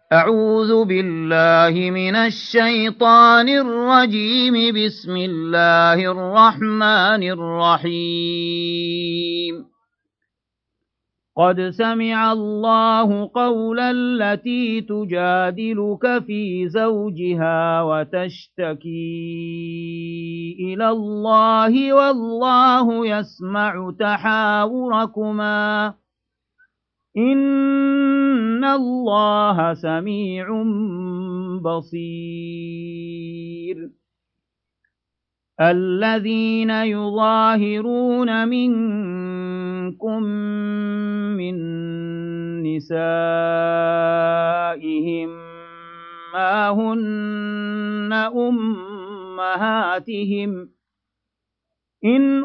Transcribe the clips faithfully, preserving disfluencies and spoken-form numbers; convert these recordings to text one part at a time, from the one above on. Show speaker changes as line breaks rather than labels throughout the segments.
أعوذ بالله من الشيطان الرجيم. بسم الله الرحمن الرحيم. قد سمع الله قول التي تجادلك في زوجها وتشتكي إلى الله والله يسمع تحاوركما إن الله سميع بصير. الذين يظاهرون منكم من نسائهم ما هن أمهاتهم إن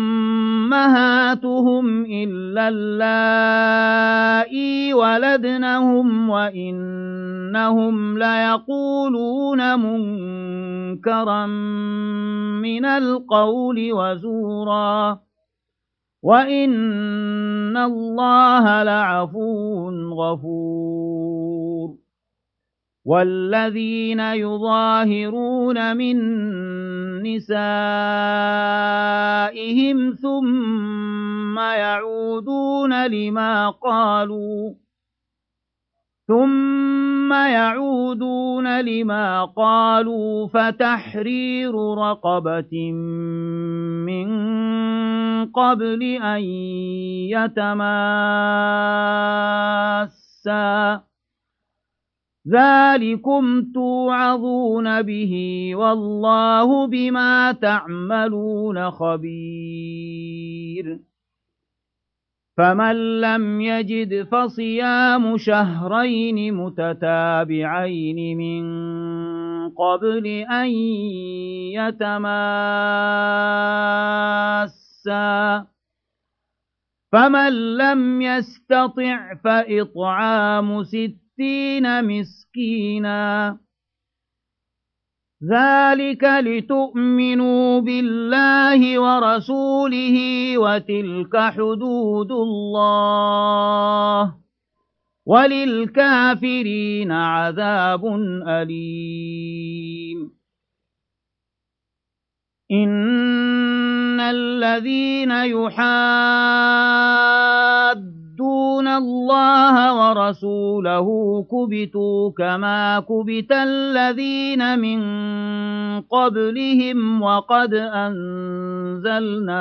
أمهاتهم إلا اللائي ولدنهم وإنهم ليقولون منكرا من القول وزورا وإن الله لعفو غفور. والذين يظاهرون من نسائهم ثم يعودون لما قالوا ثم يعودون لما قالوا فتحرير رقبة من قبل أن يتماسا ذلكم توعظون به والله بما تعملون خبير. فمن لم يجد فصيام شهرين متتابعين من قبل أن يتماسا فمن لم يستطع فإطعام ستين مسكينا ذلك لتؤمنوا بالله ورسوله وتلك حدود الله وللكافرين عذاب أليم. إن الذين يحادون الله ورسوله كبتوا كما كبت الذين من قبلهم وقد أنزلنا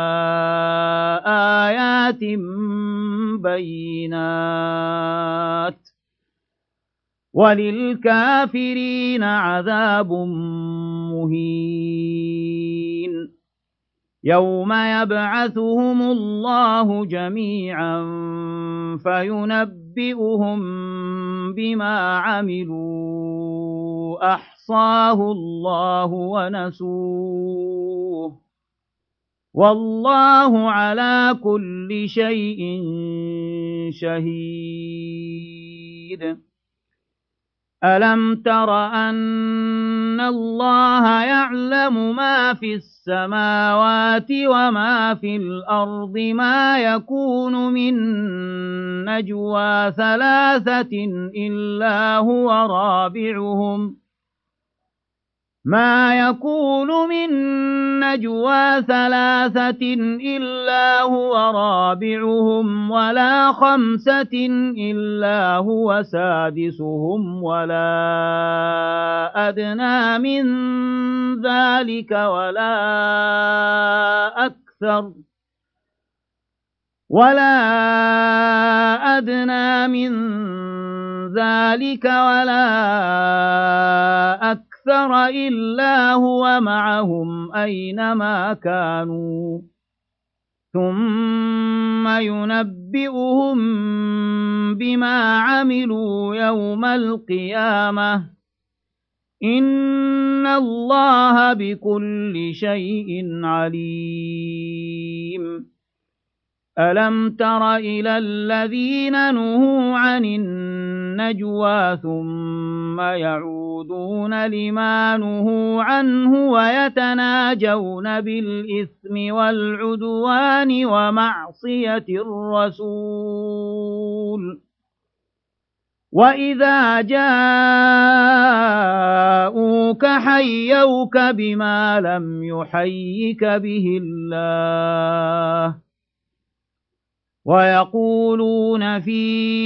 آيات بينات وللكافرين عذاب مهين. يوم يبعثهم الله جميعا فينبئهم بما عملوا أحصاه الله ونسوه والله على كل شيء شهيد. ألم تر أن الله يعلم ما في السماوات وما في الأرض ما يكون من نجوى ثلاثة إلا هو رابعهم ما يكون من نجوى ثلاثة إلا هو رابعهم ولا خمسة إلا هو سادسهم ولا أدنى من ذلك ولا أكثر ولا أدنى من ذلك ولا أكثر إلا هو معهم أينما كانوا ثم ينبئهم بما عملوا يوم القيامة إن الله بكل شيء عليم. ألم تر إلى الذين نهوا عن النجوى ثم يعودون لما نهوا عنه ويتناجون بالإثم والعدوان ومعصية الرسول وَإِذَا جَاءُوكَ حَيَّوْكَ بِمَا لَمْ يُحَيِّكَ بِهِ اللَّهُ وَيَقُولُونَ فِي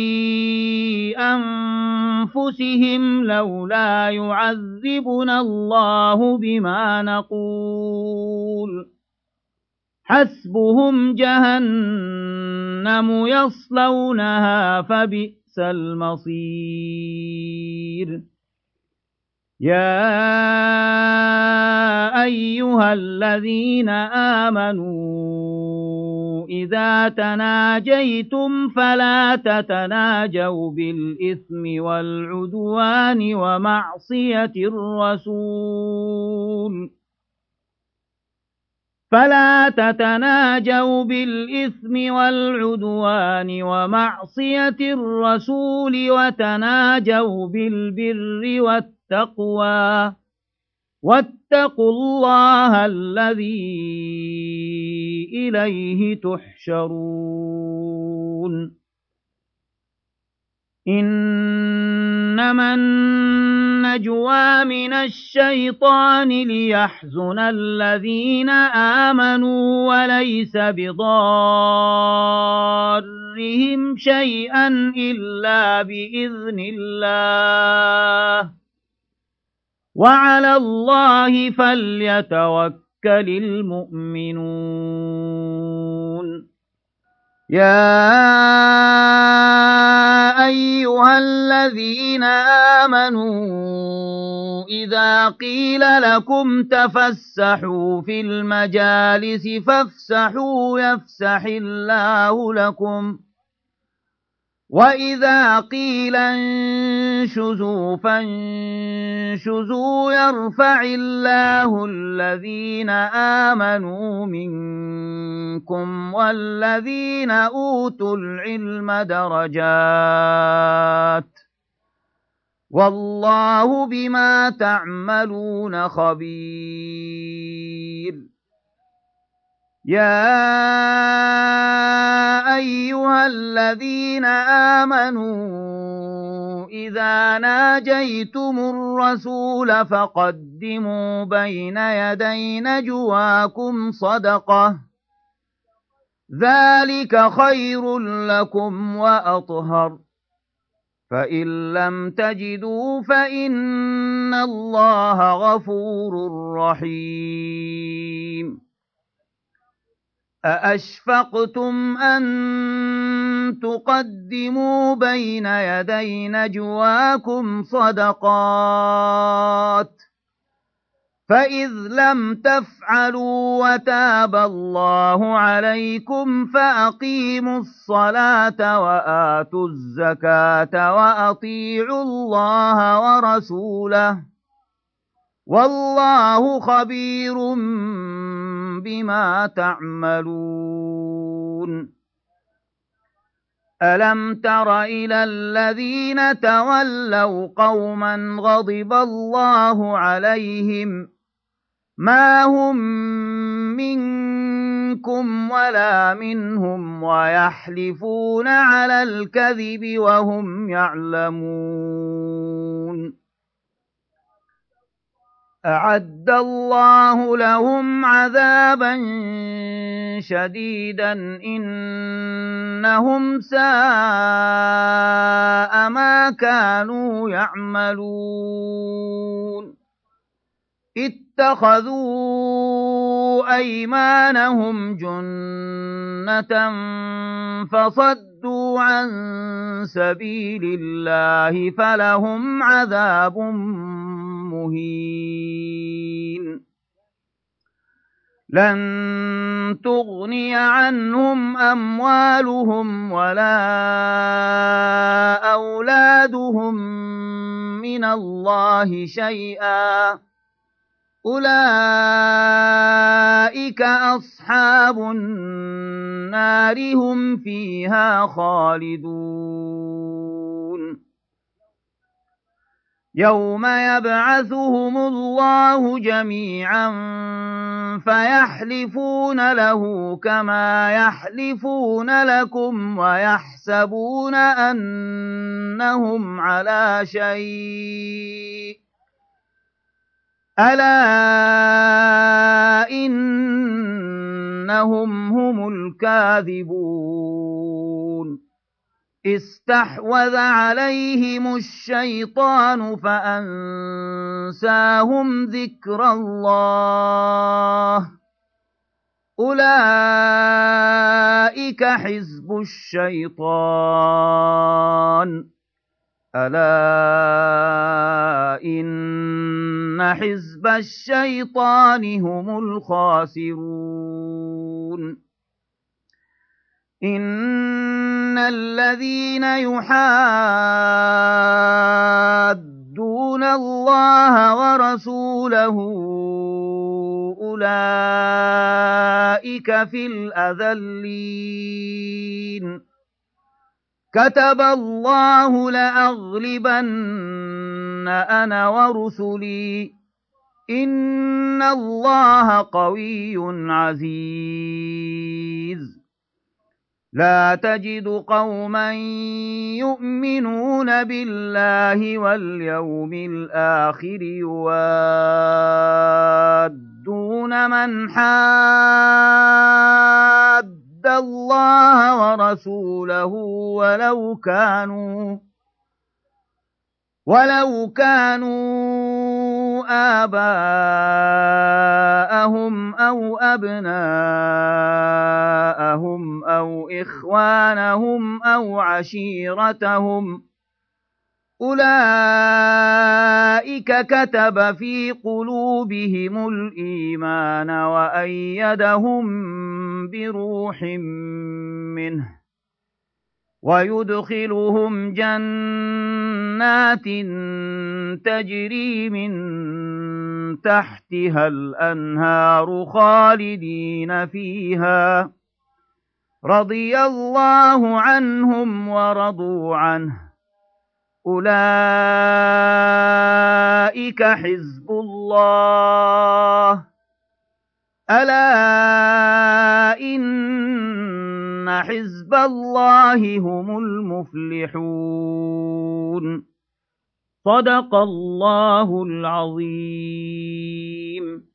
أَنفُسِهِمْ لَوْلَا يُعَذِّبُنَا اللَّهُ بِمَا نَقُولُ حَسْبُهُمْ جَهَنَّمُ يَصْلَوْنَهَا فَبِئْسَ الْمَصِيرُ يَا أَيُّهَا الَّذِينَ آمَنُوا إِذَا تَنَاجَيْتُمْ فَلَا تَتَنَاجَوْا بِالْإِثْمِ وَالْعُدْوَانِ وَمَعْصِيَتِ الرَّسُولِ فَلَا تَتَنَاجَوْا بِالْإِثْمِ وَالْعُدْوَانِ وَمَعْصِيَتِ الرَّسُولِ وَتَنَاجَوْا بِالْبِرِّ وَالتَّقْوَى وَاتَّقُوا اللَّهَ الَّذِي إِلَيْهِ تُحْشَرُونَ إِنَّمَا النَّجْوَى مِنَ الشَّيْطَانِ لِيَحْزُنَ الَّذِينَ آمَنُوا وَلَيْسَ بِضَارِّهِمْ شَيْئًا إِلَّا بِإِذْنِ اللَّهِ وَعَلَى اللَّهِ فَلْيَتَوَكَّلِ الْمُؤْمِنُونَ يَا أَيُّهَا الَّذِينَ آمَنُوا إِذَا قِيلَ لَكُمْ تَفَسَّحُوا فِي الْمَجَالِسِ فَافْسَحُوا يَفْسَحِ اللَّهُ لَكُمْ وَإِذَا قِيلَ انشُزُوا فَانشُزُوا يَرْفَعِ اللَّهُ الَّذِينَ آمَنُوا مِنكُمْ وَالَّذِينَ أُوتُوا الْعِلْمَ دَرَجَاتٍ وَاللَّهُ بِمَا تَعْمَلُونَ خَبِيرٌ يَا أَيُّهَا الَّذِينَ آمَنُوا إِذَا نَاجَيْتُمُ الرَّسُولَ فَقَدِّمُوا بَيْنَ يَدَيْ نَجْوَاكُمْ صَدَقَةً ذَلِكَ خَيْرٌ لَكُمْ وَأَطْهَرُ فَإِن لَّمْ تَجِدُوا فَإِنَّ اللَّهَ غَفُورٌ رَّحِيمٌ أَأَشْفَقْتُمْ أَن تُقَدِّمُوا بَيْنَ يَدَيْ نَجْوَاكُمْ صَدَقَاتٍ فَإِذْ لَمْ تَفْعَلُوا وَتَابَ اللَّهُ عَلَيْكُمْ فَأَقِيمُوا الصَّلَاةَ وَآتُوا الزَّكَاةَ وَأَطِيعُوا اللَّهَ وَرَسُولَهُ وَاللَّهُ خَبِيرٌ بِمَا تَعْمَلُونَ أَلَمْ تَرَ إِلَى الَّذِينَ تَوَلَّوْا قَوْمًا غَضِبَ اللَّهُ عَلَيْهِمْ مَا هُمْ مِنكُمْ وَلَا مِنْهُمْ وَيَحْلِفُونَ عَلَى الْكَذِبِ وَهُمْ يَعْلَمُونَ أَعَدَّ اللَّهُ لَهُمْ عَذَابًا شَدِيدًا إِنَّهُمْ سَاءَ مَا كَانُوا يَعْمَلُونَ اتَّخَذُوا أَيْمَانَهُمْ جُنَّةً فَصَدُّوا عَن سَبِيلِ اللَّهِ فَلَهُمْ عَذَابٌ مُّهِينٌ لَن تُغْنِيَ عَنْهُمْ أَمْوَالُهُمْ وَلَا أَوْلَادُهُم مِّنَ اللَّهِ شَيْئًا أُولَئِكَ أَصْحَابُ النَّارِ هُمْ فِيهَا خَالِدُونَ يوم يبعثهم الله جميعا فيحلفون له كما يحلفون لكم ويحسبون أنهم على شيء ألا إنهم هم الكاذبون استحوذ عليهم الشيطان فأنساهم ذكر الله أولئك حزب الشيطان ألا إن حزب الشيطان هم الخاسرون إن الذين يحادون الله ورسوله أولئك في الأذلين كتب الله لأغلبن أنا ورسلي إن الله قوي عزيز لا تجد قوما يؤمنون بالله واليوم الآخر يوادون من حاد الله ورسوله ولو كانوا ولو كانوا آباءهم أو أبناءهم أو إخوانهم أو عشيرتهم أولئك كتب في قلوبهم الإيمان وأيدهم بروح منه ويدخلهم جنات تجري من تحتها الأنهار خالدين فيها رضي الله عنهم ورضوا عنه أولئك حزب الله ألا إن حزب الله هم المفلحون صدق الله العظيم.